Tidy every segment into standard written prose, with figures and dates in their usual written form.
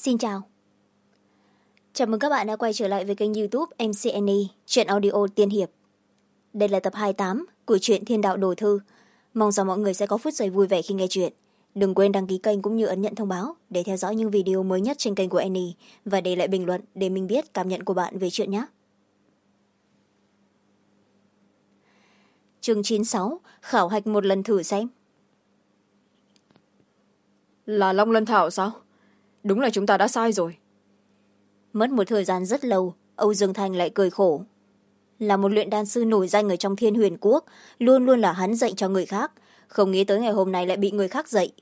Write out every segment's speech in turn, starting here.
Xin chào. Chào mừng các bạn đã quay trở lại với kênh YouTube MCNE, truyện audio tiên hiệp. Đây là tập 28 của truyện Thiên Đạo Đồ Thư. Mong rằng mọi người sẽ có phút giây vui vẻ khi nghe truyện. Đừng quên đăng ký kênh cũng như ấn nhận thông báo để theo dõi những video mới nhất trên kênh của Annie và để lại bình luận để mình biết cảm nhận của bạn về chuyện nhé. Chương 96, khảo hạch một lần thử xem. Là Long Lân Thảo sao? Đúng là chúng ta đã sai rồi. Mất một thời gian rất lâu, Âu Dương Thành lại cười khổ. Là một luyện đan sư nổi danh ở trong Thiên Huyền Quốc, luôn luôn là hắn dạy cho người khác, không nghĩ tới ngày hôm nay lại bị người khác dạy.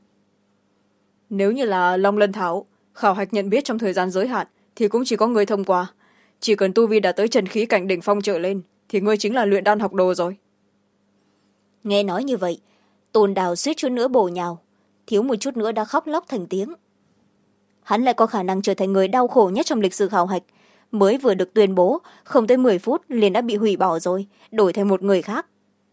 Nếu như là Long Lân Thảo, khảo hạch nhận biết trong thời gian giới hạn thì cũng chỉ có người thông qua. Chỉ cần tu vi đã tới trần khí cảnh đỉnh phong trở lên thì ngươi chính là luyện đan học đồ rồi. Nghe nói như vậy, Tôn Đào suýt chút nữa bổ nhào, thiếu một chút nữa đã khóc lóc thành tiếng. Hắn lại có khả năng trở thành người đau khổ nhất trong lịch sử khảo hạch, mới vừa được tuyên bố không tới 10 phút liền đã bị hủy bỏ rồi, đổi thành một người khác.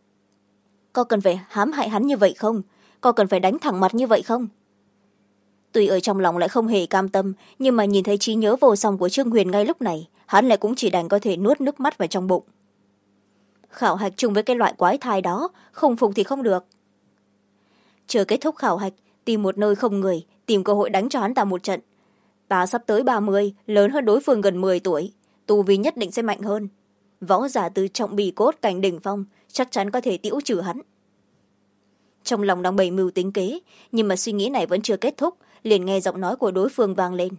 Có cần phải hãm hại hắn như vậy không? Có cần phải đánh thẳng mặt như vậy không? Tuy ở trong lòng lại không hề cam tâm, nhưng mà nhìn thấy trí nhớ vô song của Trương Huyền ngay lúc này, hắn lại cũng chỉ đành có thể nuốt nước mắt vào trong bụng. Khảo hạch chung với cái loại quái thai đó, không phục thì không được. Chờ kết thúc khảo hạch, tìm một nơi không người, tìm cơ hội đánh cho hắn ta một trận. Ta sắp tới 30, lớn hơn đối phương gần 10 tuổi, tu vi nhất định sẽ mạnh hơn. Võ giả từ trọng bì cốt cảnh đỉnh phong chắc chắn có thể tĩu trừ hắn. Trong lòng đang bày mưu tính kế, nhưng mà suy nghĩ này vẫn chưa kết thúc, liền nghe giọng nói của đối phương vang lên.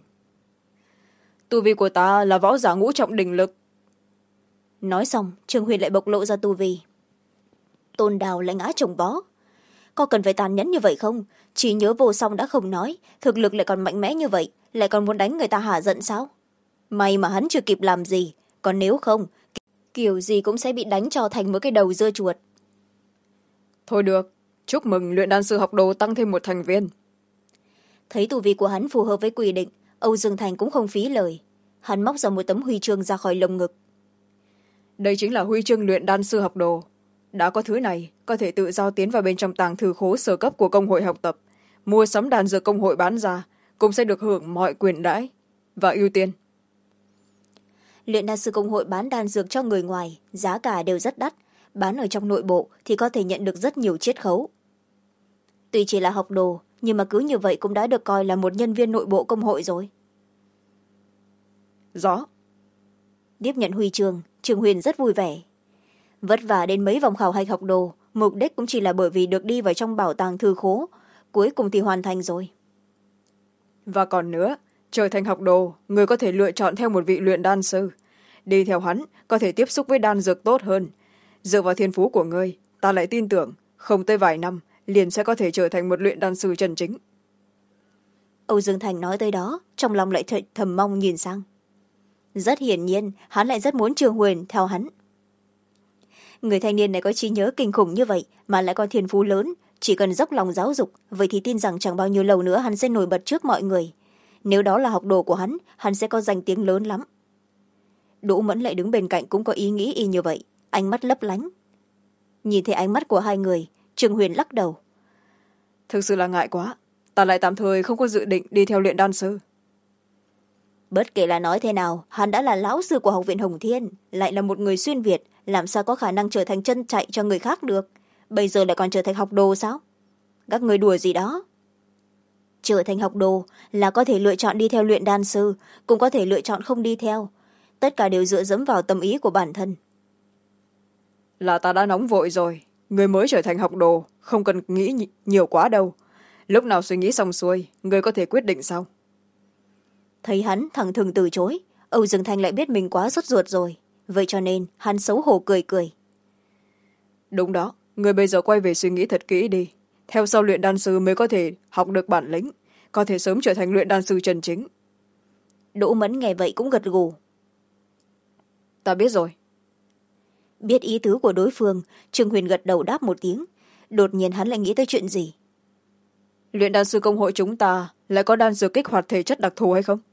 Tu vi của ta là võ giả ngũ trọng đỉnh lực. Nói xong, Trương Huyền lại bộc lộ ra tu vi. Tôn Đào lại ngã chồng vó. Có cần phải tàn nhẫn như vậy không? Chỉ nhớ vô song đã không nói, thực lực lại còn mạnh mẽ như vậy, lại còn muốn đánh người ta hả giận sao? May mà hắn chưa kịp làm gì, còn nếu không, kiểu gì cũng sẽ bị đánh cho thành một cái đầu dưa chuột. Thôi được, chúc mừng luyện đan sư học đồ tăng thêm một thành viên. Thấy tu vi của hắn phù hợp với quy định, Âu Dương Thành cũng không phí lời. Hắn móc ra một tấm huy chương ra khỏi lồng ngực. Đây chính là huy chương luyện đan sư học đồ. Đã có thứ này, có thể tự do tiến vào bên trong tàng thư khố sở cấp của công hội học tập, mua sắm đan dược công hội bán ra, cũng sẽ được hưởng mọi quyền đãi và ưu tiên. Luyện đan sư công hội bán đan dược cho người ngoài, giá cả đều rất đắt, bán ở trong nội bộ thì có thể nhận được rất nhiều chiết khấu. Tuy chỉ là học đồ, nhưng mà cứ như vậy cũng đã được coi là một nhân viên nội bộ công hội rồi. Rõ. Tiếp nhận huy chương, Trương Huyền rất vui vẻ. Vất vả đến mấy vòng khảo hạch học đồ, mục đích cũng chỉ là bởi vì được đi vào trong bảo tàng thư khố, cuối cùng thì hoàn thành rồi. Và còn nữa, trở thành học đồ, người có thể lựa chọn theo một vị luyện đan sư. Đi theo hắn, có thể tiếp xúc với đan dược tốt hơn. Dựa vào thiên phú của ngươi, ta lại tin tưởng, không tới vài năm, liền sẽ có thể trở thành một luyện đan sư chân chính. Âu Dương Thành nói tới đó, trong lòng lại thầm mong nhìn sang. Rất hiển nhiên, hắn lại rất muốn Trương Huyền theo hắn. Người thanh niên này có trí nhớ kinh khủng như vậy mà lại có thiên phú lớn, chỉ cần dốc lòng giáo dục, vậy thì tin rằng chẳng bao nhiêu lâu nữa hắn sẽ nổi bật trước mọi người. Nếu đó là học đồ của hắn sẽ có danh tiếng lớn lắm. Đỗ Mẫn lại đứng bên cạnh cũng có ý nghĩ y như vậy, ánh mắt lấp lánh. Nhìn thấy ánh mắt của hai người, Trương Huyền lắc đầu. Thực sự là ngại quá, ta lại tạm thời không có dự định đi theo luyện đan sư. Bất kể là nói thế nào, hắn đã là lão sư của học viện Hồng Thiên, lại là một người xuyên Việt, làm sao có khả năng trở thành chân chạy cho người khác được. Bây giờ lại còn trở thành học đồ sao? Các người đùa gì đó? Trở thành học đồ là có thể lựa chọn đi theo luyện đan sư, cũng có thể lựa chọn không đi theo. Tất cả đều dựa dẫm vào tâm ý của bản thân. Là ta đã nóng vội rồi, người mới trở thành học đồ, không cần nghĩ nhiều quá đâu. Lúc nào suy nghĩ xong xuôi, người có thể quyết định sau. Thấy hắn thẳng thừng từ chối, Âu Dương Thanh lại biết mình quá sốt ruột rồi. Vậy cho nên hắn xấu hổ cười cười. Đúng đó, người bây giờ quay về suy nghĩ thật kỹ đi. Theo sau luyện đan sư mới có thể học được bản lĩnh, có thể sớm trở thành luyện đan sư chân chính. Đỗ Mẫn nghe vậy cũng gật gù. Ta biết rồi. Biết ý tứ của đối phương, Trương Huyền gật đầu đáp một tiếng. Đột nhiên hắn lại nghĩ tới chuyện gì. Luyện đan sư công hội chúng ta lại có đan dược kích hoạt thể chất đặc thù hay không?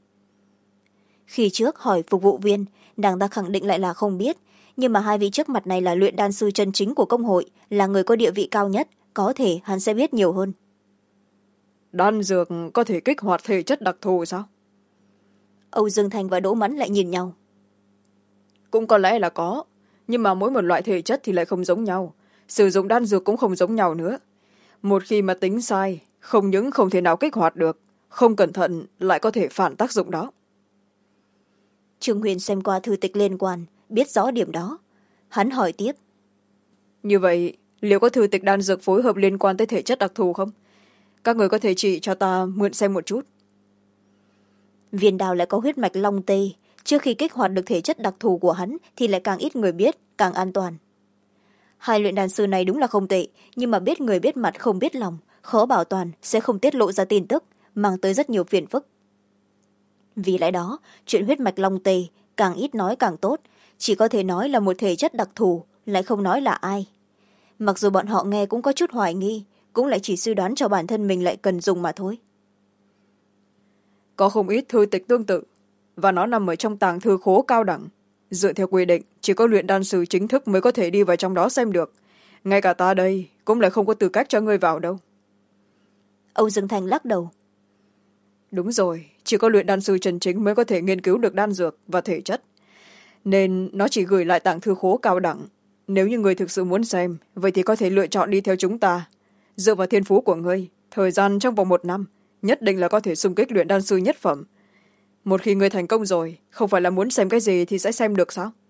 Khi trước hỏi phục vụ viên, nàng ta khẳng định lại là không biết, nhưng mà hai vị trước mặt này là luyện đan sư chân chính của công hội, là người có địa vị cao nhất, có thể hắn sẽ biết nhiều hơn. đan dược có thể kích hoạt thể chất đặc thù sao? Âu Dương Thành và Đỗ Mẫn lại nhìn nhau. Cũng có lẽ là có, nhưng mà mỗi một loại thể chất thì lại không giống nhau, sử dụng đan dược cũng không giống nhau nữa. Một khi mà tính sai, không những không thể nào kích hoạt được, không cẩn thận lại có thể phản tác dụng đó. Trương Huyền xem qua thư tịch liên quan, biết rõ điểm đó. Hắn hỏi tiếp. Như vậy, liệu có thư tịch đan dược phối hợp liên quan tới thể chất đặc thù không? Các người có thể chỉ cho ta mượn xem một chút. Viên đào lại có huyết mạch long tê, trước khi kích hoạt được thể chất đặc thù của hắn thì lại càng ít người biết, càng an toàn. Hai luyện đan sư này đúng là không tệ, nhưng mà biết người biết mặt không biết lòng, khó bảo toàn, sẽ không tiết lộ ra tin tức, mang tới rất nhiều phiền phức. Vì lẽ đó, chuyện huyết mạch long tê càng ít nói càng tốt, chỉ có thể nói là một thể chất đặc thù, lại không nói là ai. Mặc dù bọn họ nghe cũng có chút hoài nghi, cũng lại chỉ suy đoán cho bản thân mình lại cần dùng mà thôi. Có không ít thư tịch tương tự, và nó nằm ở trong tàng thư khố cao đẳng. Dựa theo quy định, chỉ có luyện đan sư chính thức mới có thể đi vào trong đó xem được. Ngay cả ta đây cũng lại không có tư cách cho ngươi vào đâu. Âu Dương Thành lắc đầu. Đúng rồi, chỉ có luyện đan sư chân chính mới có thể nghiên cứu được đan dược và thể chất. Nên nó chỉ gửi lại tàng thư khố cao đẳng. Nếu như người thực sự muốn xem, vậy thì có thể lựa chọn đi theo chúng ta. Dựa vào thiên phú của ngươi, thời gian trong vòng 1 năm, nhất định là có thể xung kích luyện đan sư nhất phẩm. Một khi ngươi thành công rồi, không phải là muốn xem cái gì thì sẽ xem được sao?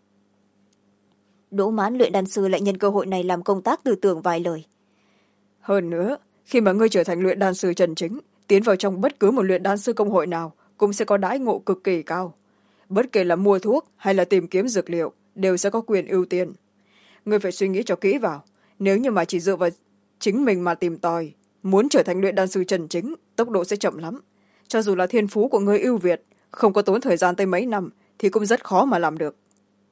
Đỗ Mãn luyện đan sư lại nhân cơ hội này làm công tác tư tưởng vài lời. Hơn nữa, khi mà ngươi trở thành luyện đan sư chân chính, tiến vào trong bất cứ một luyện đan sư công hội nào cũng sẽ có đãi ngộ cực kỳ cao. Bất kể là mua thuốc hay là tìm kiếm dược liệu, đều sẽ có quyền ưu tiên. Ngươi phải suy nghĩ cho kỹ vào. Nếu như mà chỉ dựa vào chính mình mà tìm tòi, muốn trở thành luyện đan sư chân chính, tốc độ sẽ chậm lắm. Cho dù là thiên phú của ngươi ưu việt, không có tốn thời gian tới mấy năm, thì cũng rất khó mà làm được.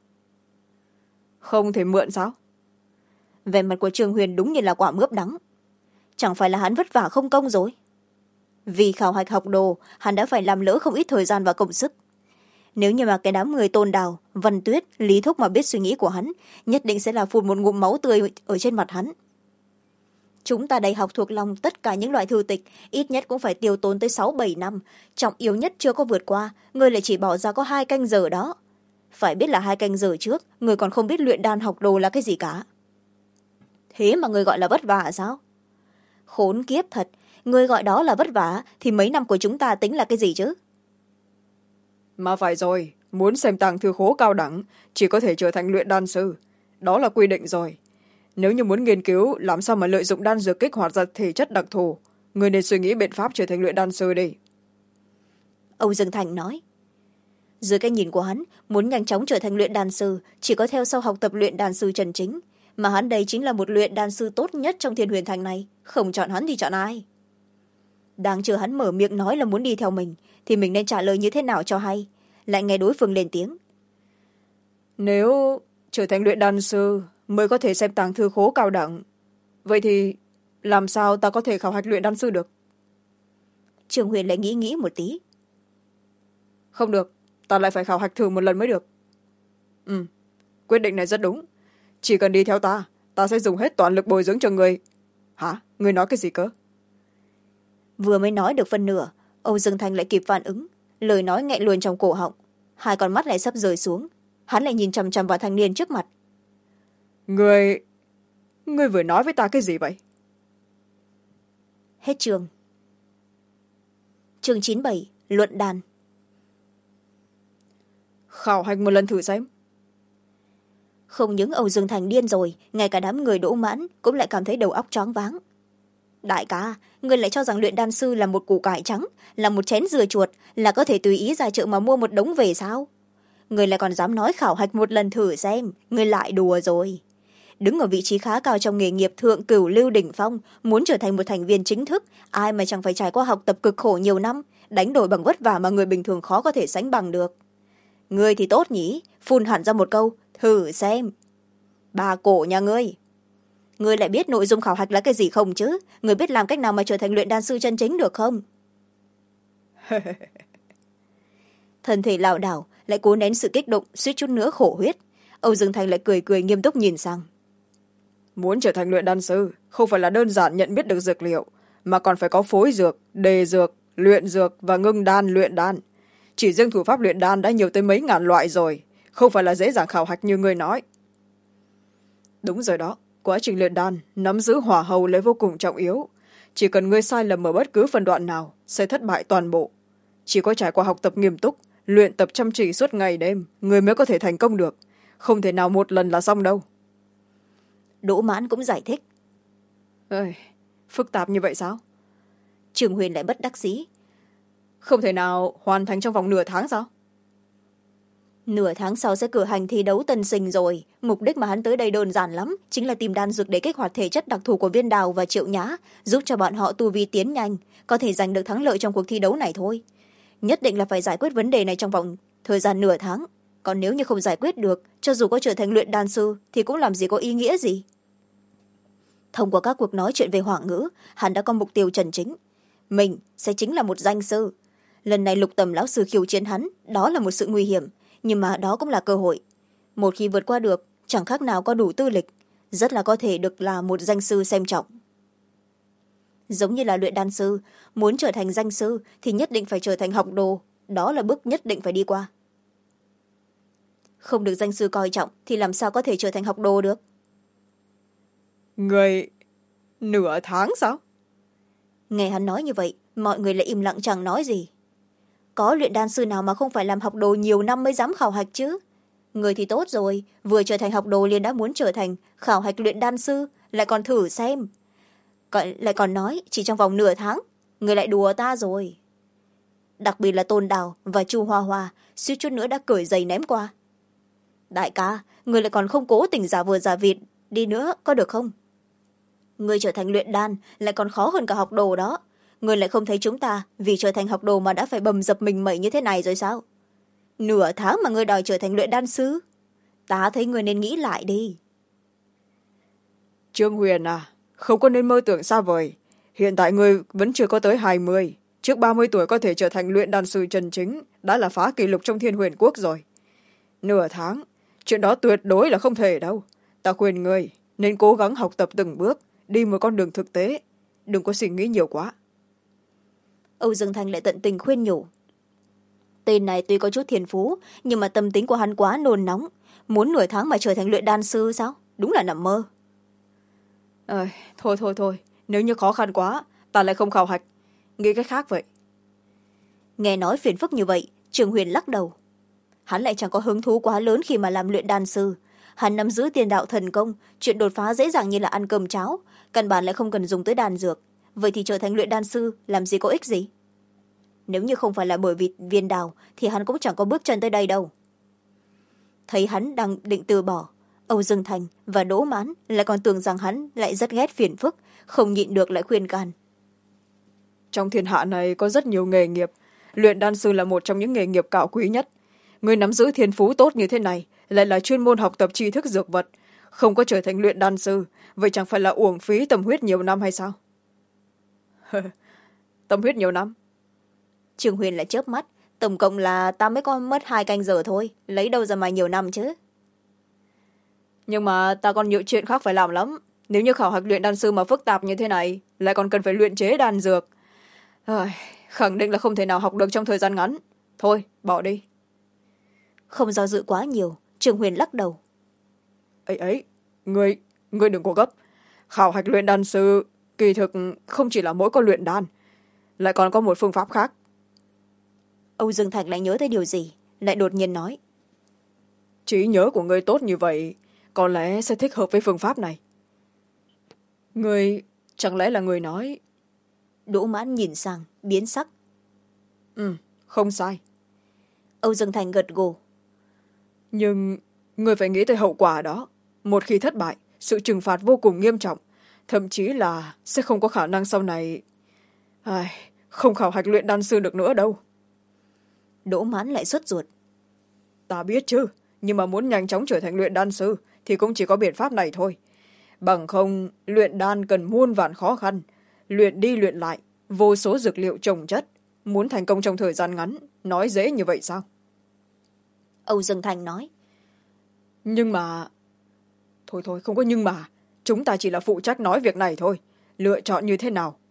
Không thể mượn sao? Vẻ mặt của Trương Huyền đúng như là quả mướp đắng. Chẳng phải là hắn vất vả không công rồi? Vì khảo hạch học đồ, hắn đã phải làm lỡ không ít thời gian và công sức. Nếu như mà cái đám người Tôn Đào, Văn Tuyết, Lý Thúc mà biết suy nghĩ của hắn, nhất định sẽ là phun một ngụm máu tươi ở trên mặt hắn. Chúng ta đầy học thuộc lòng tất cả những loại thư tịch, ít nhất cũng phải tiêu tốn tới 6-7 năm. Trọng yếu nhất chưa có vượt qua, người lại chỉ bỏ ra có 2 canh giờ đó. Phải biết là 2 canh giờ trước, người còn không biết luyện đan học đồ là cái gì cả. Thế mà người gọi là vất vả sao? Khốn kiếp thật, người gọi đó là vất vả thì mấy năm của chúng ta tính là cái gì chứ? Mà phải rồi, muốn xem tàng thư khố cao đẳng, chỉ có thể trở thành luyện đan sư. Đó là quy định rồi. Nếu như muốn nghiên cứu làm sao mà lợi dụng đan dược kích hoạt ra thể chất đặc thù, người nên suy nghĩ biện pháp trở thành luyện đan sư đi. Âu Dương Thành nói. Dưới cái nhìn của hắn, muốn nhanh chóng trở thành luyện đan sư, chỉ có theo sau học tập luyện đan sư chân chính. Mà hắn đây chính là một luyện đan sư tốt nhất trong Thiên Huyền Thành này. Không chọn hắn thì chọn ai? Đang chờ hắn mở miệng nói là muốn đi theo mình, thì mình nên trả lời như thế nào cho hay? Lại nghe đối phương lên tiếng. Nếu trở thành luyện đan sư mới có thể xem tàng thư khố cao đẳng, vậy thì làm sao ta có thể khảo hạch luyện đan sư được? Trương Huyền lại nghĩ một tí. Không được, ta lại phải khảo hạch thử một lần mới được. Quyết định này rất đúng. Chỉ cần đi theo ta sẽ dùng hết toàn lực bồi dưỡng cho người. Hả? Người nói cái gì cơ? Vừa mới nói được phân nửa, Âu Dương Thành lại kịp phản ứng, lời nói nghẹn luôn trong cổ họng, 2 con mắt lại sắp rơi xuống. Hắn lại nhìn chằm chằm vào thanh niên trước mặt. Ngươi vừa nói với ta cái gì vậy? Hết chương. Chương 97, luận đàn. Khảo hạch một lần thử xem. Không những Âu Dương Thành điên rồi, ngay cả đám người Đỗ Mãn cũng lại cảm thấy đầu óc choáng váng. Đại ca, người lại cho rằng luyện đan sư là một củ cải trắng, là một chén dừa chuột, là có thể tùy ý ra chợ mà mua một đống về sao? Người lại còn dám nói khảo hạch một lần thử xem, người lại đùa rồi. Đứng ở vị trí khá cao trong nghề nghiệp thượng cửu lưu đỉnh phong, muốn trở thành một thành viên chính thức, ai mà chẳng phải trải qua học tập cực khổ nhiều năm, đánh đổi bằng vất vả mà người bình thường khó có thể sánh bằng được. Ngươi thì tốt nhỉ, phun hẳn ra một câu, thử xem. Bà cổ nhà ngươi. Ngươi lại biết nội dung khảo hạch là cái gì không chứ? Ngươi biết làm cách nào mà trở thành luyện đan sư chân chính được không? Thân thể lảo đảo, lại cố nén sự kích động, suýt chút nữa khổ huyết. Âu Dương Thành lại cười cười nghiêm túc nhìn sang. Muốn trở thành luyện đan sư, không phải là đơn giản nhận biết được dược liệu, mà còn phải có phối dược, đề dược, luyện dược và ngưng đan, luyện đan. Chỉ riêng thủ pháp luyện đan đã nhiều tới mấy ngàn loại rồi, không phải là dễ dàng khảo hạch như ngươi nói. Đúng rồi đó, quá trình luyện đan nắm giữ hỏa hầu lại vô cùng trọng yếu. Chỉ cần ngươi sai lầm ở bất cứ phân đoạn nào sẽ thất bại toàn bộ. Chỉ có trải qua học tập nghiêm túc, luyện tập chăm chỉ suốt ngày đêm, người mới có thể thành công được. Không thể nào một lần là xong đâu. Đỗ Mãn cũng giải thích. Ơi, phức tạp như vậy sao? Trường Huyền lại bất đắc dĩ. Không thể nào hoàn thành trong vòng nửa tháng sao? Nửa tháng sau sẽ cử hành thi đấu tân sinh rồi. Mục đích mà hắn tới đây đơn giản lắm, chính là tìm đan dược để kích hoạt thể chất đặc thù của Viên Đào và Triệu Nhã, giúp cho bọn họ tu vi tiến nhanh, có thể giành được thắng lợi trong cuộc thi đấu này thôi. Nhất định là phải giải quyết vấn đề này trong vòng thời gian nửa tháng. Còn nếu như không giải quyết được, cho dù có trở thành luyện đan sư thì cũng làm gì có ý nghĩa gì. Thông qua các cuộc nói chuyện về Hỏa ngữ, hắn đã có mục tiêu chân chính. Mình sẽ chính là một danh sư. Lần này Lục Tầm lão sư khiêu chiến hắn, đó là một sự nguy hiểm, nhưng mà đó cũng là cơ hội. Một khi vượt qua được, chẳng khác nào có đủ tư lịch, rất là có thể được là một danh sư xem trọng. Giống như là luyện đan sư, muốn trở thành danh sư thì nhất định phải trở thành học đồ, đó là bước nhất định phải đi qua. Không được danh sư coi trọng thì làm sao có thể trở thành học đồ được. Người nửa tháng sao? Nghe hắn nói như vậy, mọi người lại im lặng chẳng nói gì. Có luyện đan sư nào mà không phải làm học đồ nhiều năm mới dám khảo hạch chứ? Người thì tốt rồi, vừa trở thành học đồ liền đã muốn trở thành khảo hạch luyện đan sư, lại còn thử xem. Lại còn nói chỉ trong vòng nửa tháng, người lại đùa ta rồi. Đặc biệt là Tôn Đào và Chu Hoa Hoa suýt chút nữa đã cởi giày ném qua. Đại ca, người lại còn không cố tình giả vờ giả vịt đi nữa có được không? Người trở thành luyện đan lại còn khó hơn cả học đồ đó. Người lại không thấy chúng ta vì trở thành học đồ mà đã phải bầm dập mình mẩy như thế này rồi sao? Nửa tháng mà người đòi trở thành luyện đan sư? Ta thấy người nên nghĩ lại đi. Trương Huyền à, không có nên mơ tưởng xa vời. Hiện tại người vẫn chưa có tới 20. Trước 30 tuổi có thể trở thành luyện đan sư chân chính đã là phá kỷ lục trong Thiên Huyền Quốc rồi. Nửa tháng, chuyện đó tuyệt đối là không thể đâu. Ta khuyên người nên cố gắng học tập từng bước, đi một con đường thực tế. Đừng có suy nghĩ nhiều quá. Âu Dương Thành lại tận tình khuyên nhủ. Tên này tuy có chút thiên phú, nhưng mà tâm tính của hắn quá nôn nóng. Muốn nửa tháng mà trở thành luyện đan sư sao? Đúng là nằm mơ. Thôi, nếu như khó khăn quá, ta lại không khảo hạch. Nghĩ cách khác vậy. Nghe nói phiền phức như vậy, Trường Huyền lắc đầu. Hắn lại chẳng có hứng thú quá lớn khi mà làm luyện đan sư. Hắn nắm giữ tiền đạo thần công, chuyện đột phá dễ dàng như là ăn cơm cháo, căn bản lại không cần dùng tới đan dược. Vậy thì trở thành luyện đan sư làm gì có ích gì? Nếu như không phải là bởi vì Viên Đào thì hắn cũng chẳng có bước chân tới đây đâu. Thấy hắn đang định từ bỏ, Âu Dương Thành và Đỗ Mãn lại còn tưởng rằng hắn lại rất ghét phiền phức, không nhịn được lại khuyên can. Trong thiên hạ này có rất nhiều nghề nghiệp, luyện đan sư là một trong những nghề nghiệp cao quý nhất. Người nắm giữ thiên phú tốt như thế này lại là chuyên môn học tập tri thức dược vật, không có trở thành luyện đan sư, vậy chẳng phải là uổng phí tâm huyết nhiều năm hay sao? Tâm huyết nhiều năm? Trường Huyền lại chớp mắt, tổng cộng là ta mới có mất 2 canh giờ thôi, lấy đâu ra mà nhiều năm chứ. Nhưng mà ta còn nhiều chuyện khác phải làm lắm. Nếu như khảo hạch luyện đan sư mà phức tạp như thế này, lại còn cần phải luyện chế đan dược, khẳng định là không thể nào học được trong thời gian ngắn. Thôi, bỏ đi. Không do dự quá nhiều, Trường Huyền lắc đầu. Ấy, ngươi đừng có gấp. Khảo hạch luyện đan sư kỳ thực không chỉ là mỗi con luyện đan, lại còn có một phương pháp khác. Âu Dương Thạch lại nhớ tới điều gì, lại đột nhiên nói. Trí nhớ của ngươi tốt như vậy, có lẽ sẽ thích hợp với phương pháp này. Ngươi, chẳng lẽ là người nói... Đỗ Mãn nhìn sang, biến sắc. Không sai. Âu Dương Thành gật gù. Nhưng ngươi phải nghĩ tới hậu quả đó. Một khi thất bại, sự trừng phạt vô cùng nghiêm trọng, thậm chí là sẽ không có khả năng sau này không khảo hạch luyện đan sư được nữa đâu. Đỗ Mãn lại sốt ruột. Ta biết chứ, nhưng mà muốn nhanh chóng trở thành luyện đan sư thì cũng chỉ có biện pháp này thôi. Bằng không, luyện đan cần muôn vàn khó khăn, luyện đi luyện lại, vô số dược liệu chồng chất. Muốn thành công trong thời gian ngắn, nói dễ như vậy sao? Âu Dương Thành nói. Nhưng mà... Thôi, không có nhưng mà. Chúng ta chỉ là phụ trách nói việc này thôi. Lựa chọn như thế nào,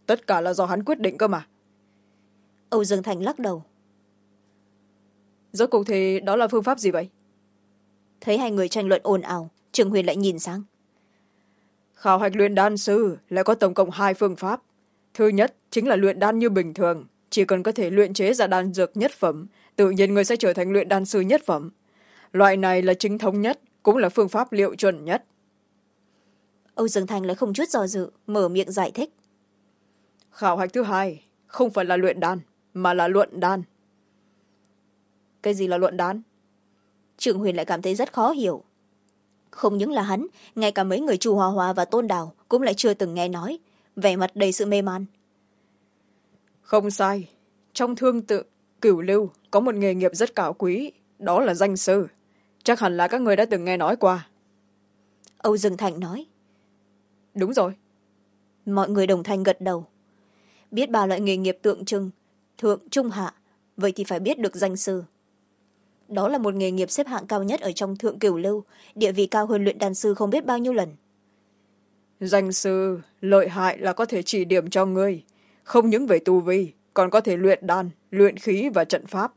tất cả là do hắn quyết định cơ mà. Âu Dương Thành lắc đầu. Rốt cuộc thì đó là phương pháp gì vậy? Thấy hai người tranh luận ồn ào, Trường Huyền lại nhìn sang. Khảo hạch luyện đan sư lại có tổng cộng hai phương pháp. Thứ nhất chính là luyện đan như bình thường, chỉ cần có thể luyện chế ra đan dược nhất phẩm, tự nhiên người sẽ trở thành luyện đan sư nhất phẩm. Loại này là chính thống nhất, cũng là phương pháp liệu chuẩn nhất. Âu Dương Thành lại không chút do dự, mở miệng giải thích. Khảo hạch thứ hai không phải là luyện đan, mà là luận đan. Cái gì là luận đan? Trường Huyền lại cảm thấy rất khó hiểu. Không những là hắn, ngay cả mấy người Chu Hoa Hoa và Tôn Đào cũng lại chưa từng nghe nói, vẻ mặt đầy sự mê man. Không sai, trong thương tự cửu lưu có một nghề nghiệp rất cao quý, đó là danh sư. Chắc hẳn là các người đã từng nghe nói qua. Âu Dương Thành nói. Đúng rồi. Mọi người đồng thanh gật đầu. Biết ba loại nghề nghiệp tượng trưng, thượng, trung, hạ, vậy thì phải biết được danh sư. Đó là một nghề nghiệp xếp hạng cao nhất ở trong thượng cửu lưu, địa vị cao hơn luyện đan sư không biết bao nhiêu lần. Danh sư lợi hại là có thể chỉ điểm cho ngươi, không những về tu vi, còn có thể luyện đan, luyện khí và trận pháp.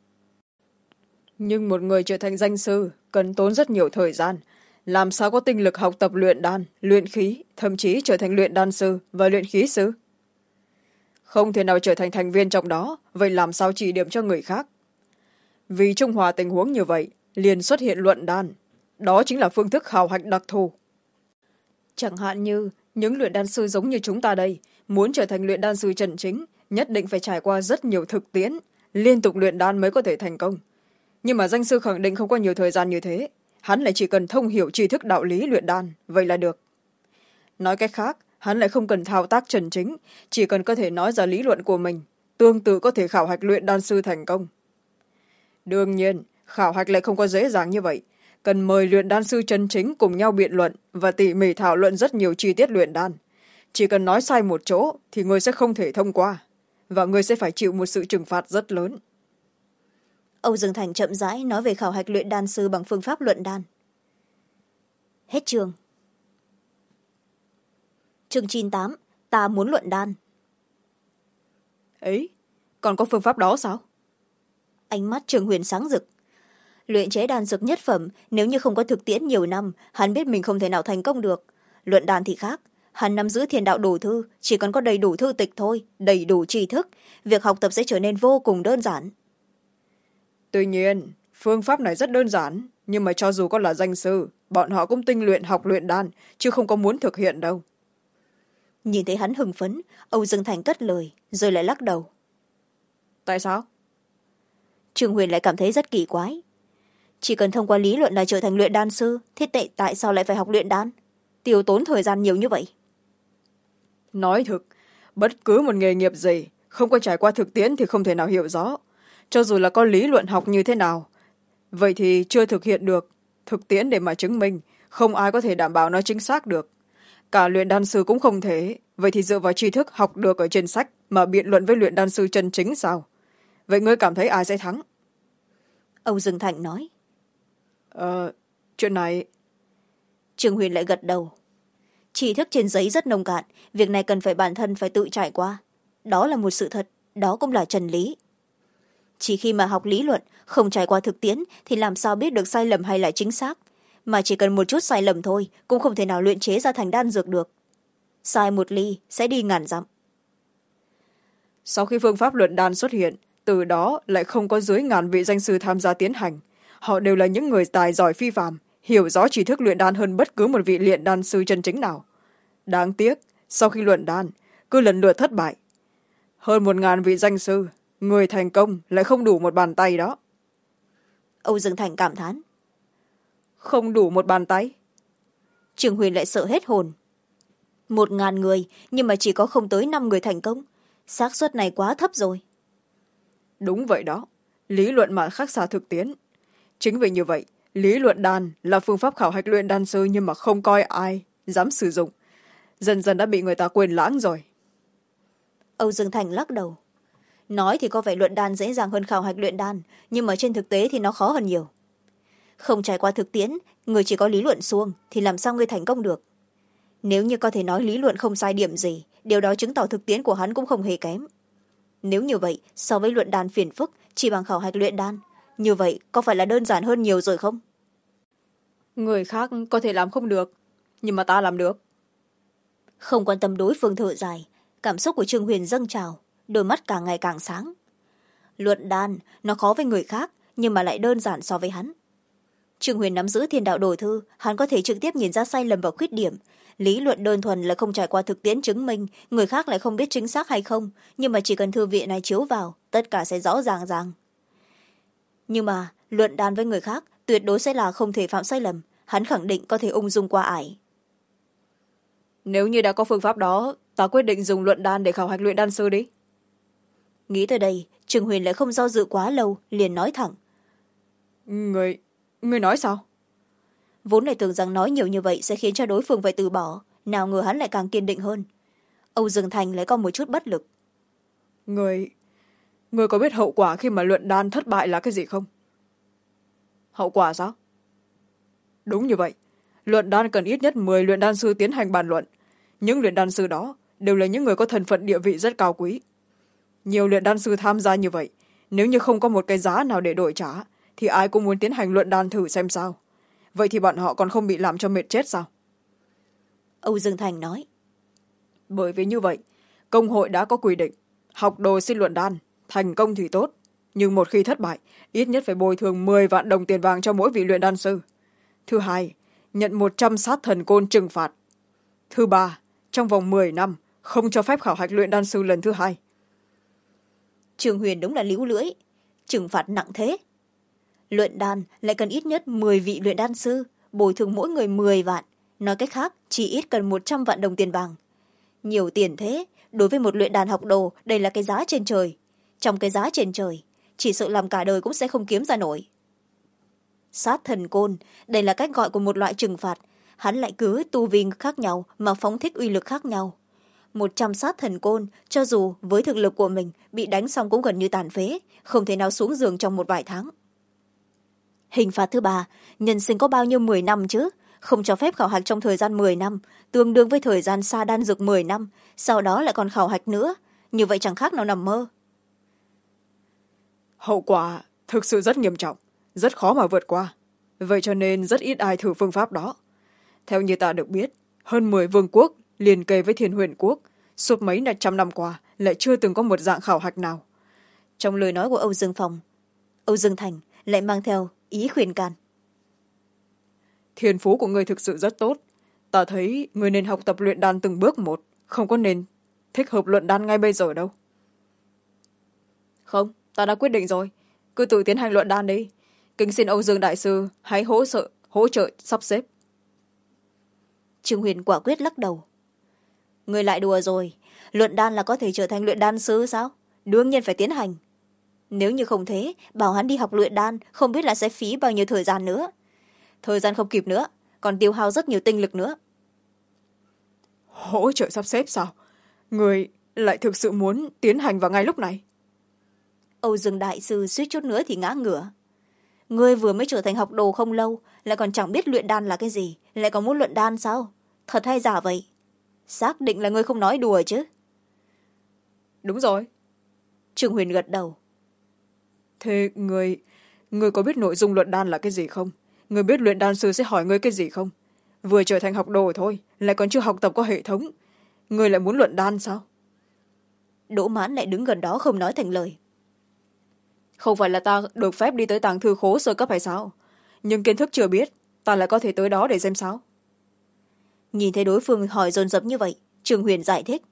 Nhưng một người trở thành danh sư cần tốn rất nhiều thời gian, làm sao có tinh lực học tập luyện đan, luyện khí, thậm chí trở thành luyện đan sư và luyện khí sư? Không thể nào trở thành thành viên trong đó, vậy làm sao chỉ điểm cho người khác? Vì trung hòa tình huống như vậy, liền xuất hiện luận đan. Đó chính là phương thức khảo hạch đặc thù. Chẳng hạn như những luyện đan sư giống như chúng ta đây, muốn trở thành luyện đan sư chân chính, nhất định phải trải qua rất nhiều thực tiễn, liên tục luyện đan mới có thể thành công. Nhưng mà danh sư khẳng định không có nhiều thời gian như thế, hắn lại chỉ cần thông hiểu tri thức đạo lý luyện đan, vậy là được. Nói cách khác, hắn lại không cần thao tác chân chính, chỉ cần có thể nói ra lý luận của mình, tương tự có thể khảo hạch luyện đan sư thành công. Đương nhiên, khảo hạch lại không có dễ dàng như vậy, cần mời luyện đan sư chân chính cùng nhau biện luận và tỉ mỉ thảo luận rất nhiều chi tiết luyện đan. Chỉ cần nói sai một chỗ thì người sẽ không thể thông qua, và người sẽ phải chịu một sự trừng phạt rất lớn. Âu Dương Thành chậm rãi nói về khảo hạch luyện đan sư bằng phương pháp luận đan. Hết chương. Chương 98, ta muốn luận đan. Ấy, còn có phương pháp đó sao? Ánh mắt Trường Huyền sáng rực. Luyện chế đan dược nhất phẩm, nếu như không có thực tiễn nhiều năm, hắn biết mình không thể nào thành công được. Luận đan thì khác, hắn nắm giữ thiên đạo đồ thư, chỉ cần có đầy đủ thư tịch thôi, đầy đủ tri thức, việc học tập sẽ trở nên vô cùng đơn giản. Tuy nhiên, phương pháp này rất đơn giản, nhưng mà cho dù có là danh sư, bọn họ cũng tinh luyện học luyện đan, chứ không có muốn thực hiện đâu. Nhìn thấy hắn hưng phấn, Âu Dương Thành cất lời, rồi lại lắc đầu. Tại sao? Trường Huyền lại cảm thấy rất kỳ quái. Chỉ cần thông qua lý luận là trở thành luyện đan sư, thế tại sao lại phải học luyện đan? Tiêu tốn thời gian nhiều như vậy. Nói thực, bất cứ một nghề nghiệp gì, không có trải qua thực tiễn thì không thể nào hiểu rõ. Cho dù là có lý luận học như thế nào, vậy thì chưa thực hiện được thực tiễn để mà chứng minh, không ai có thể đảm bảo nó chính xác được. Cả luyện đan sư cũng không thể, vậy thì dựa vào tri thức học được ở trên sách mà biện luận với luyện đan sư chân chính sao? Vậy ngươi cảm thấy ai sẽ thắng? Âu Dương Thành nói. Chuyện này... Trường Huyền lại gật đầu. Tri thức trên giấy rất nông cạn, việc này cần phải bản thân phải tự trải qua. Đó là một sự thật, đó cũng là chân lý. Chỉ khi mà học lý luận, không trải qua thực tiễn thì làm sao biết được sai lầm hay là chính xác. Mà chỉ cần một chút sai lầm thôi, cũng không thể nào luyện chế ra thành đan dược được. Sai một ly sẽ đi ngàn dặm. Sau khi phương pháp luận đan xuất hiện, từ đó lại không có dưới ngàn vị danh sư tham gia tiến hành. Họ đều là những người tài giỏi phi phàm, hiểu rõ tri thức luyện đan hơn bất cứ một vị luyện đan sư chân chính nào. Đáng tiếc, sau khi luận đan, cứ lần lượt thất bại. Hơn 1000 vị danh sư, người thành công lại không đủ một bàn tay đó. Âu Dương Thành cảm thán. Không đủ một bàn tay? Trường Huyền lại sợ hết hồn. 1000 người, nhưng mà chỉ có không tới 5 người thành công. Xác suất này quá thấp rồi. Đúng vậy đó, lý luận mà khác xa thực tiễn. Chính vì như vậy, lý luận đan là phương pháp khảo hạch luyện đan sư nhưng mà không coi ai dám sử dụng. Dần dần đã bị người ta quên lãng rồi. Âu Dương Thành lắc đầu. Nói thì có vẻ luận đan dễ dàng hơn khảo hạch luyện đan, nhưng mà trên thực tế thì nó khó hơn nhiều. Không trải qua thực tiễn, người chỉ có lý luận suông thì làm sao người thành công được. Nếu như có thể nói lý luận không sai điểm gì điều đó chứng tỏ thực tiễn của hắn cũng không hề kém. Nếu như vậy, so với luận đan phiền phức chỉ bằng khảo hạch luyện đan, như vậy có phải là đơn giản hơn nhiều rồi không? Người khác có thể làm không được, nhưng mà ta làm được. Không quan tâm đối phương thở dài, cảm xúc của Trương Huyền dâng trào, đôi mắt càng ngày càng sáng. Luận đan nó khó với người khác, nhưng mà lại đơn giản so với hắn. Trương Huyền nắm giữ thiên đạo đồ thư, hắn có thể trực tiếp nhìn ra sai lầm và khuyết điểm. Lý luận đơn thuần là không trải qua thực tiễn chứng minh, người khác lại không biết chính xác hay không, nhưng mà chỉ cần thư viện này chiếu vào, tất cả sẽ rõ ràng ràng. Nhưng mà luận đan với người khác tuyệt đối sẽ là không thể phạm sai lầm, hắn khẳng định có thể ung dung qua ải. Nếu như đã có phương pháp đó, ta quyết định dùng luận đan để khảo hạch luyện đan sư đi. Nghĩ tới đây, Trương Huyền lại không do dự quá lâu, liền nói thẳng. Người nói sao? Vốn lại tưởng rằng nói nhiều như vậy sẽ khiến cho đối phương phải từ bỏ, nào ngờ hắn lại càng kiên định hơn. Âu Dương Thành lại có một chút bất lực. Người có biết hậu quả khi mà luyện đan thất bại là cái gì không? Hậu quả sao? Đúng như vậy. Luyện đan cần ít nhất 10 luyện đan sư tiến hành bàn luận. Những luyện đan sư đó đều là những người có thân phận địa vị rất cao quý. Nhiều luyện đan sư tham gia như vậy, nếu như không có một cái giá nào để đổi trả, thì ai cũng muốn tiến hành luyện đan thử xem sao. Vậy thì bọn họ còn không bị làm cho mệt chết sao? Âu Dương Thành nói. Bởi vì như vậy, công hội đã có quy định, học đồ xin luận đan, thành công thì tốt, nhưng một khi thất bại, ít nhất phải bồi thường 10 vạn đồng tiền vàng cho mỗi vị luyện đan sư. Thứ hai, nhận 100 sát thần côn trừng phạt. Thứ ba, trong vòng 10 năm, không cho phép khảo hạch luyện đan sư lần thứ hai. Trương Huyền đúng là líu lưỡi, trừng phạt nặng thế. Luyện đan lại cần ít nhất 10 vị luyện đan sư, bồi thường mỗi người 10 vạn, nói cách khác chỉ ít cần 100 vạn đồng tiền vàng. Nhiều tiền thế, đối với một luyện đan học đồ, đây là cái giá trên trời. Trong cái giá trên trời, chỉ sợ làm cả đời cũng sẽ không kiếm ra nổi. Sát thần côn, đây là cách gọi của một loại trừng phạt, hắn lại cứ tu vi khác nhau mà phóng thích uy lực khác nhau. 100 sát thần côn, cho dù với thực lực của mình bị đánh xong cũng gần như tàn phế, không thể nào xuống giường trong một vài tháng. Hình phạt thứ ba, nhân sinh có bao nhiêu 10 năm chứ? Không cho phép khảo hạch trong thời gian 10 năm, tương đương với thời gian xa đan dược 10 năm, sau đó lại còn khảo hạch nữa. Như vậy chẳng khác nào nằm mơ. Hậu quả thực sự rất nghiêm trọng, rất khó mà vượt qua. Vậy cho nên rất ít ai thử phương pháp đó. Theo như ta được biết, hơn 10 vương quốc liền kề với Thiên Huyền quốc, suốt mấy trăm năm qua lại chưa từng có một dạng khảo hạch nào. Trong lời nói của Âu Dương Thành lại mang theo ý khuyên can. Thiên phú của người thực sự rất tốt. Ta thấy người nên học tập luyện đan từng bước một, không có nên thích hợp luận đan ngay bây giờ đâu. Không, ta đã quyết định rồi. Cứ tự tiến hành luận đan đi. Kính xin Âu Dương Đại Sư hãy hỗ trợ sắp xếp. Trương Huyền quả quyết lắc đầu. Người lại đùa rồi, luận đan là có thể trở thành luyện đan sư sao? Đương nhiên phải tiến hành. Nếu như không thế, bảo hắn đi học luyện đan, không biết là sẽ phí bao nhiêu thời gian nữa. Thời gian không kịp nữa, còn tiêu hao rất nhiều tinh lực nữa. Hỗ trợ sắp xếp sao? Người lại thực sự muốn tiến hành vào ngay lúc này? Âu Dương Đại Sư suýt chút nữa thì ngã ngửa. Ngươi vừa mới trở thành học đồ không lâu, lại còn chẳng biết luyện đan là cái gì, lại còn muốn luận đan sao? Thật hay giả vậy? Xác định là ngươi không nói đùa chứ? Đúng rồi. Trương Huyền gật đầu. Thế người có biết nội dung luận đan là cái gì không? Người biết luyện đan sư sẽ hỏi ngươi cái gì không? Vừa trở thành học đồ thôi, lại còn chưa học tập có hệ thống. Người lại muốn luận đan sao? Đỗ Mãn lại đứng gần đó không nói thành lời. Không phải là ta được phép đi tới tàng thư khố sơ cấp hay sao? Nhưng kiến thức chưa biết, ta lại có thể tới đó để xem sao. Nhìn thấy đối phương hỏi dồn dập như vậy, Trương Huyền giải thích.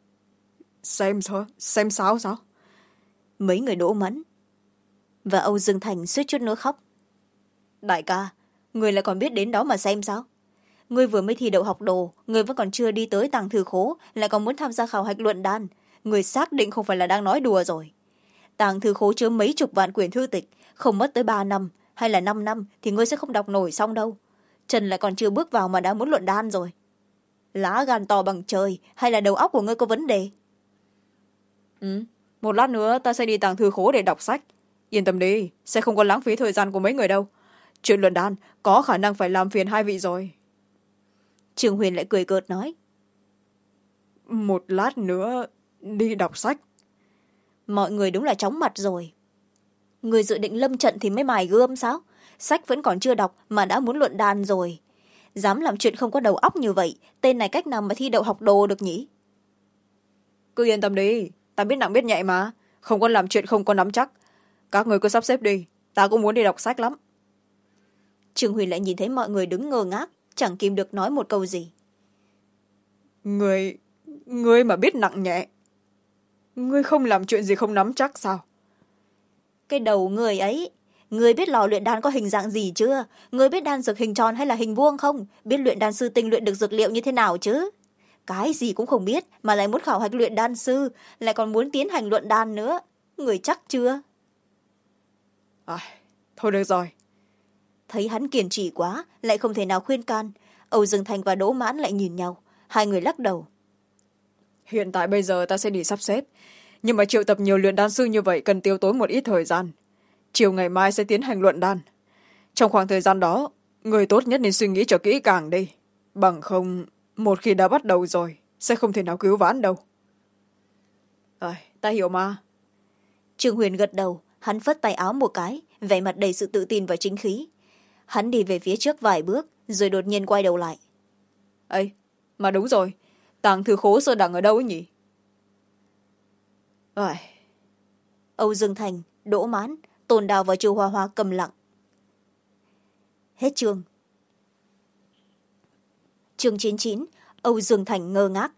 Xem sao sao? Mấy người Đỗ Mãn và Âu Dương Thành suýt chút nữa khóc. Đại ca, người lại còn biết đến đó mà xem sao? Người vừa mới thi đậu học đồ, người vẫn còn chưa đi tới tàng thư khố, lại còn muốn tham gia khảo hạch luận đan. Người xác định không phải là đang nói đùa rồi. Tàng thư khố chứa mấy chục vạn quyển thư tịch, không mất tới 3 năm hay là 5 năm thì ngươi sẽ không đọc nổi xong đâu. Trần lại còn chưa bước vào mà đã muốn luận đan rồi. Lá gan to bằng trời hay là đầu óc của ngươi có vấn đề? Một lát nữa ta sẽ đi tàng thư khố để đọc sách. Yên tâm đi, sẽ không có lãng phí thời gian của mấy người đâu. Chuyện luận đan có khả năng phải làm phiền hai vị rồi. Trương Huyền lại cười cợt nói. một lát nữa đi đọc sách. Mọi người đúng là chóng mặt rồi. Người dự định lâm trận thì mới mài gươm sao? Sách vẫn còn chưa đọc mà đã muốn luận đàn rồi. Dám làm chuyện không có đầu óc như vậy, tên này cách nào mà thi đậu học đồ được nhỉ? Cứ yên tâm đi, ta biết nặng biết nhẹ mà, không có làm chuyện không có nắm chắc. Các người cứ sắp xếp đi, ta cũng muốn đi đọc sách lắm. Trương Huyền lại nhìn thấy mọi người đứng ngơ ngác, chẳng kìm được nói một câu gì. Ngươi mà biết nặng nhẹ, ngươi không làm chuyện gì không nắm chắc sao? Cái đầu người ấy, người biết lò luyện đan có hình dạng gì chưa? Người biết đan dược hình tròn hay là hình vuông không? Biết luyện đan sư tinh luyện được dược liệu như thế nào chứ? Cái gì cũng không biết mà lại muốn khảo hạch luyện đan sư, lại còn muốn tiến hành luận đan nữa. Người chắc chưa? Thôi được rồi. Thấy hắn kiên trì quá, lại không thể nào khuyên can. Âu Dương Thành và Đỗ Mãn lại nhìn nhau, hai người lắc đầu. Hiện tại bây giờ ta sẽ đi sắp xếp, nhưng mà triệu tập nhiều luyện đan sư như vậy cần tiêu tốn một ít thời gian. Chiều ngày mai sẽ tiến hành luận đan. Trong khoảng thời gian đó, người tốt nhất nên suy nghĩ cho kỹ càng đi. Bằng không, một khi đã bắt đầu rồi, sẽ không thể nào cứu vãn đâu. Ta hiểu mà. Trương Huyền gật đầu, hắn phất tay áo một cái, vẻ mặt đầy sự tự tin và chính khí. Hắn đi về phía trước vài bước, rồi đột nhiên quay đầu lại. Ây, mà đúng rồi, tàng thư khố sơ đẳng ở đâu ấy nhỉ? Âu Dương Thành, Đỗ Mãn, Tôn Đào và Chu Hoa Hoa cầm lặng. Hết chương. Chương 99, Âu Dương Thành ngơ ngác.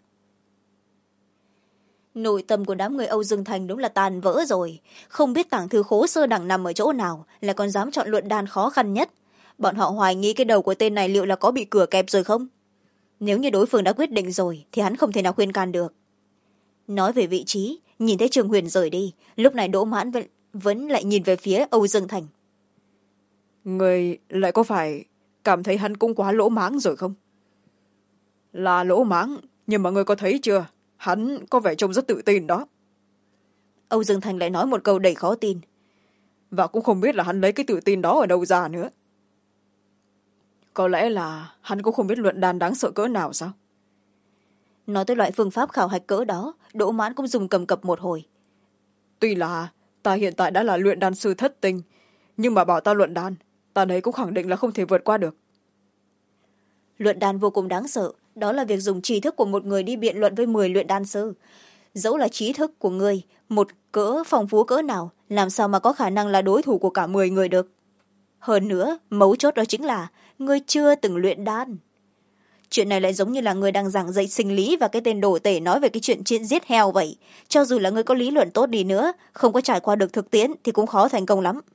Nội tâm của đám người Âu Dương Thành đúng là tàn vỡ rồi. Không biết tàng thư khố sơ đẳng nằm ở chỗ nào, lại còn dám chọn luận đan khó khăn nhất. Bọn họ hoài nghi cái đầu của tên này liệu là có bị cửa kẹp rồi không? Nếu như đối phương đã quyết định rồi, thì hắn không thể nào khuyên can được. Nói về vị trí, nhìn thấy Trương Huyền rời đi, lúc này Đỗ Mãn vẫn lại nhìn về phía Âu Dương Thành. Người lại có phải cảm thấy hắn cũng quá lỗ mãng rồi không? Là lỗ mãng, nhưng mà người có thấy chưa? Hắn có vẻ trông rất tự tin đó. Âu Dương Thành lại nói một câu đầy khó tin. Và cũng không biết là hắn lấy cái tự tin đó ở đâu ra nữa. Có lẽ là hắn cũng không biết luận đan đáng sợ cỡ nào sao? Nói tới loại phương pháp khảo hạch cỡ đó, Đỗ Mãn cũng dùng cầm cập một hồi. Tuy là ta hiện tại đã là luyện đan sư thất tinh, nhưng mà bảo ta luận đan, ta đấy cũng khẳng định là không thể vượt qua được. Luận đan vô cùng đáng sợ, đó là việc dùng trí thức của một người đi biện luận với 10 luyện đan sư. Dẫu là trí thức của người, một cỡ phong phú cỡ nào, làm sao mà có khả năng là đối thủ của cả 10 người được. Hơn nữa, mấu chốt đó chính là người chưa từng luyện đan. Chuyện này lại giống như là người đang giảng dạy sinh lý và cái tên đồ tể nói về cái chuyện giết heo vậy. Cho dù là người có lý luận tốt đi nữa, không có trải qua được thực tiễn thì cũng khó thành công lắm.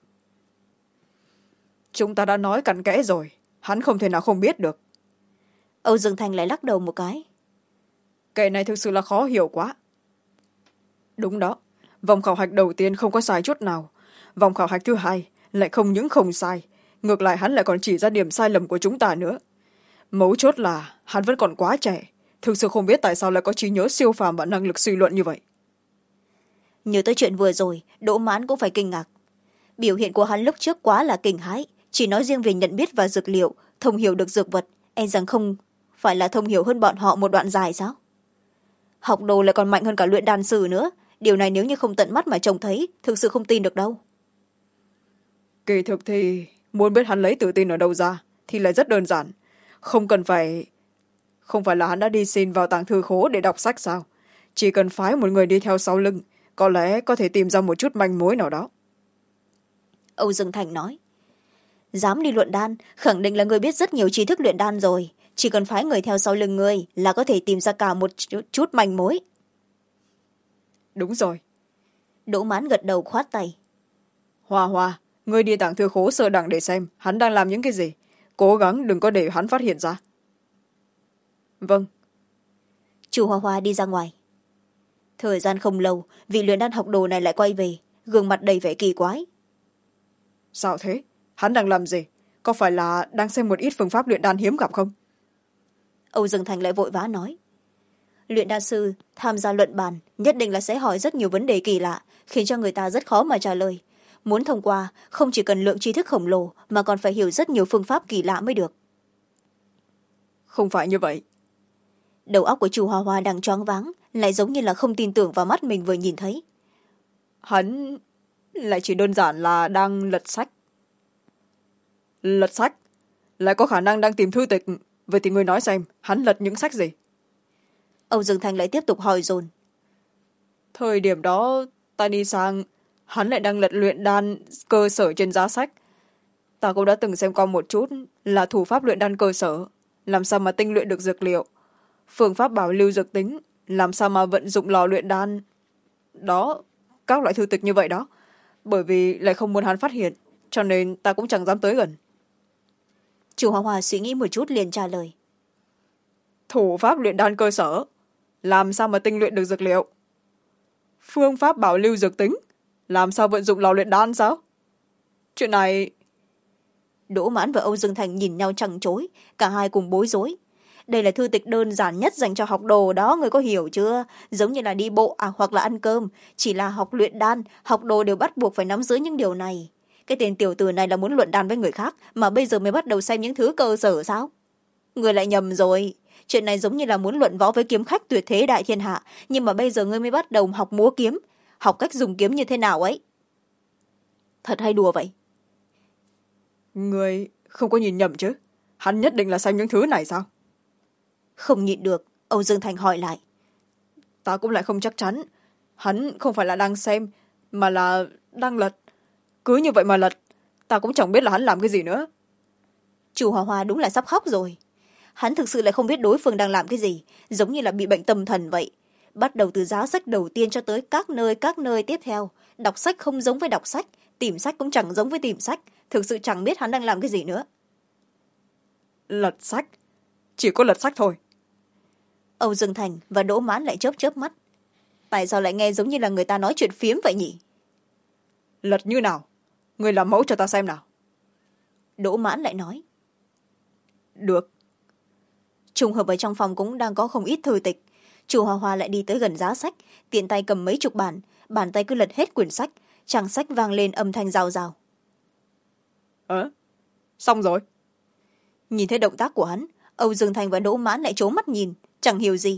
Chúng ta đã nói cặn kẽ rồi, hắn không thể nào không biết được. Âu Dương Thành lại lắc đầu một cái. Kệ này thực sự là khó hiểu quá. Đúng đó, vòng khảo hạch đầu tiên không có sai chút nào. Vòng khảo hạch thứ hai lại không những không sai, ngược lại hắn lại còn chỉ ra điểm sai lầm của chúng ta nữa. Mấu chốt là hắn vẫn còn quá trẻ, thực sự không biết tại sao lại có trí nhớ siêu phàm và năng lực suy luận như vậy. Nhớ tới chuyện vừa rồi, Đỗ Mãn cũng phải kinh ngạc. Biểu hiện của hắn lúc trước quá là kinh hãi, chỉ nói riêng về nhận biết và dược liệu, thông hiểu được dược vật, e rằng không phải là thông hiểu hơn bọn họ một đoạn dài sao? Học đồ lại còn mạnh hơn cả luyện đan sư nữa, điều này nếu như không tận mắt mà trông thấy, thực sự không tin được đâu. Kỳ thực thì muốn biết hắn lấy tự tin ở đâu ra thì lại rất đơn giản. Không phải là hắn đã đi xin vào tàng thư khố để đọc sách sao? Chỉ cần phái một người đi theo sau lưng, có lẽ có thể tìm ra một chút manh mối nào đó. Âu Dương Thành nói. Dám đi luận đan, khẳng định là người biết rất nhiều trí thức luyện đan rồi. Chỉ cần phái người theo sau lưng người là có thể tìm ra cả một chút manh mối. Đúng rồi. Đỗ Mãn gật đầu khoát tay. Hoa Hoa, ngươi đi tàng thư khố sơ đẳng để xem hắn đang làm những cái gì. Cố gắng đừng có để hắn phát hiện ra. Vâng. Chu Hoa Hoa đi ra ngoài. Thời gian không lâu, vị luyện đan học đồ này lại quay về, gương mặt đầy vẻ kỳ quái. Sao thế? Hắn đang làm gì? Có phải là đang xem một ít phương pháp luyện đan hiếm gặp không? Âu Dương Thành lại vội vã nói. Luyện đan sư tham gia luận bàn nhất định là sẽ hỏi rất nhiều vấn đề kỳ lạ, khiến cho người ta rất khó mà trả lời. Muốn thông qua, không chỉ cần lượng tri thức khổng lồ mà còn phải hiểu rất nhiều phương pháp kỳ lạ mới được. Không phải như vậy. đầu óc của Chu Hoa Hoa đang choáng váng, lại giống như là không tin tưởng vào mắt mình vừa nhìn thấy. Hắn lại chỉ đơn giản là đang lật sách. Lật sách? Lại có khả năng đang tìm thư tịch. Vậy thì người nói xem, hắn lật những sách gì? Âu Dương Thành lại tiếp tục hỏi dồn. Thời điểm đó, ta đi sang, hắn lại đang lật luyện đan cơ sở trên giá sách. Ta cũng đã từng xem qua một chút là thủ pháp luyện đan cơ sở, làm sao mà tinh luyện được dược liệu. Phương pháp bảo lưu dược tính, làm sao mà vận dụng lò luyện đan. Đó, các loại thư tịch như vậy đó. Bởi vì lại không muốn hắn phát hiện, cho nên ta cũng chẳng dám tới gần. Chu Hoa Hoa suy nghĩ một chút liền trả lời. Thủ pháp luyện đan cơ sở, làm sao mà tinh luyện được dược liệu? Phương pháp bảo lưu dược tính, làm sao vận dụng lò luyện đan sao? Chuyện này... Đỗ Mãn và Âu Dương Thành nhìn nhau trằng trối, cả hai cùng bối rối. Đây là thư tịch đơn giản nhất dành cho học đồ đó, người có hiểu chưa? Giống như là đi bộ hoặc là ăn cơm, chỉ là học luyện đan, học đồ đều bắt buộc phải nắm giữ những điều này. Cái tên tiểu tử này là muốn luận đan với người khác, mà bây giờ mới bắt đầu xem những thứ cơ sở sao? Người lại nhầm rồi. Chuyện này giống như là muốn luận võ với kiếm khách tuyệt thế đại thiên hạ, nhưng mà bây giờ ngươi mới bắt đầu học múa kiếm, học cách dùng kiếm như thế nào ấy. Thật hay đùa vậy? Người không có nhìn nhầm chứ? Hắn nhất định là xem những thứ này sao? Không nhịn được, Âu Dương Thành hỏi lại. Ta cũng lại không chắc chắn. Hắn không phải là đang xem, mà là đang lật. Cứ như vậy mà lật, ta cũng chẳng biết là hắn làm cái gì nữa. Chu Hòa Hòa đúng là sắp khóc rồi. Hắn thực sự lại không biết đối phương đang làm cái gì, giống như là bị bệnh tâm thần vậy. Bắt đầu từ giá sách đầu tiên cho tới các nơi tiếp theo. Đọc sách không giống với đọc sách, tìm sách cũng chẳng giống với tìm sách. Thực sự chẳng biết hắn đang làm cái gì nữa. Lật sách? Chỉ có lật sách thôi. Âu Dương Thành và Đỗ Mãn lại chớp chớp mắt. Tại sao lại nghe giống như là người ta nói chuyện phiếm vậy nhỉ? Lật như nào? Người làm mẫu cho ta xem nào. Đỗ Mãn lại nói. Được. Trùng hợp ở trong phòng cũng đang có không ít thư tịch. Chu Hoa Hoa lại đi tới gần giá sách, tiện tay cầm mấy chục bản, bàn tay cứ lật hết quyển sách, trang sách vang lên âm thanh rào rào. Xong rồi. Nhìn thấy động tác của hắn, Âu Dương Thành và Đỗ Mãn lại trố mắt nhìn, chẳng hiểu gì.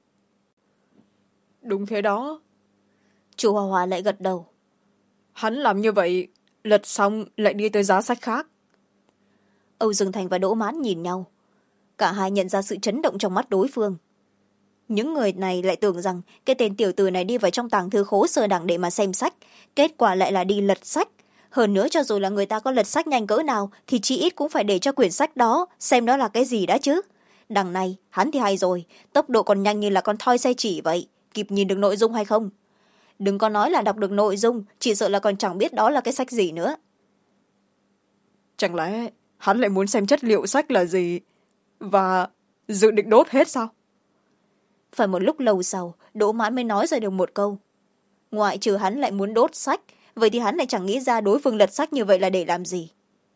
Đúng thế đó. Chu Hoa Hoa lại gật đầu. Hắn làm như vậy, lật xong lại đi tới giá sách khác. Âu Dương Thành và Đỗ Mãn nhìn nhau. Cả hai nhận ra sự chấn động trong mắt đối phương. Những người này lại tưởng rằng cái tên tiểu tử này đi vào trong tàng thư khố sơ đẳng để mà xem sách, kết quả lại là đi lật sách. Hơn nữa cho dù là người ta có lật sách nhanh cỡ nào thì chỉ ít cũng phải để cho quyển sách đó xem đó là cái gì đã chứ. Đằng này hắn thì hay rồi, tốc độ còn nhanh như là con thoi xe chỉ vậy, kịp nhìn được nội dung hay không. Đừng có nói là đọc được nội dung, chỉ sợ là còn chẳng biết đó là cái sách gì nữa. Chẳng lẽ hắn lại muốn xem chất liệu sách là gì và dự định đốt hết sao? Phải một lúc lâu sau, Đỗ Mãn mới nói ra được một câu. Ngoại trừ hắn lại muốn đốt sách, vậy thì hắn lại chẳng nghĩ ra đối phương lật sách như vậy là để làm gì.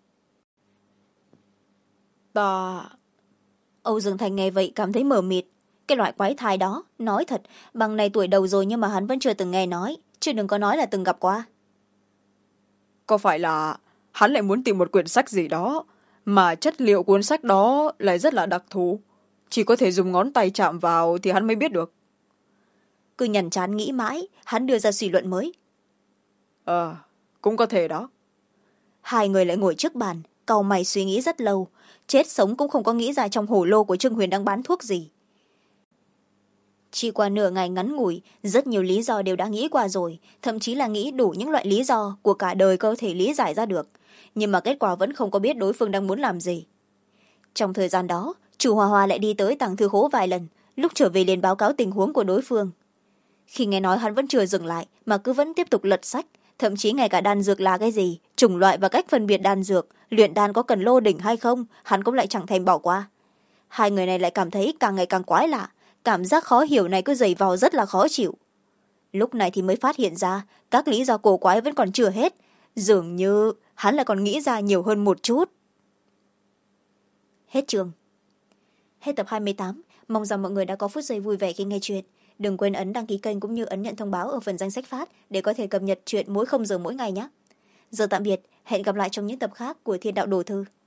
Âu Dương Thành nghe vậy cảm thấy mờ mịt. Cái loại quái thai đó, nói thật, bằng này tuổi đầu rồi nhưng mà hắn vẫn chưa từng nghe nói, chứ đừng có nói là từng gặp qua. Có phải là hắn lại muốn tìm một quyển sách gì đó mà chất liệu cuốn sách đó lại rất là đặc thù, chỉ có thể dùng ngón tay chạm vào thì hắn mới biết được? Cứ nhằn chán nghĩ mãi, hắn đưa ra suy luận mới. Cũng có thể đó. Hai người lại ngồi trước bàn, cau mày suy nghĩ rất lâu, chết sống cũng không có nghĩ ra trong hổ lô của Trương Huyền đang bán thuốc gì. Chỉ qua nửa ngày ngắn ngủi, rất nhiều lý do đều đã nghĩ qua rồi, thậm chí là nghĩ đủ những loại lý do của cả đời có thể lý giải ra được, nhưng mà kết quả vẫn không có biết đối phương đang muốn làm gì. Trong thời gian đó, chủ Hòa Hòa lại đi tới tàng thư khố vài lần, lúc trở về liền báo cáo tình huống của đối phương. Khi nghe nói hắn vẫn chưa dừng lại mà cứ vẫn tiếp tục lật sách, thậm chí ngay cả đan dược là cái gì, chủng loại và cách phân biệt đan dược, luyện đan có cần lô đỉnh hay không, hắn cũng lại chẳng thèm bỏ qua. Hai người này lại cảm thấy càng ngày càng quái lạ, cảm giác khó hiểu này cứ dày vò rất là khó chịu. Lúc này thì mới phát hiện ra các lý do cổ quái vẫn còn chưa hết, dường như hắn lại còn nghĩ ra nhiều hơn một chút. Hết chương. Hết tập 28. Mong rằng mọi người đã có phút giây vui vẻ khi nghe chuyện. Đừng quên ấn đăng ký kênh cũng như ấn nhận thông báo ở phần danh sách phát để có thể cập nhật chuyện mỗi 0 giờ mỗi ngày nhé. Giờ tạm biệt, hẹn gặp lại trong những tập khác của Thiên Đạo Đồ Thư.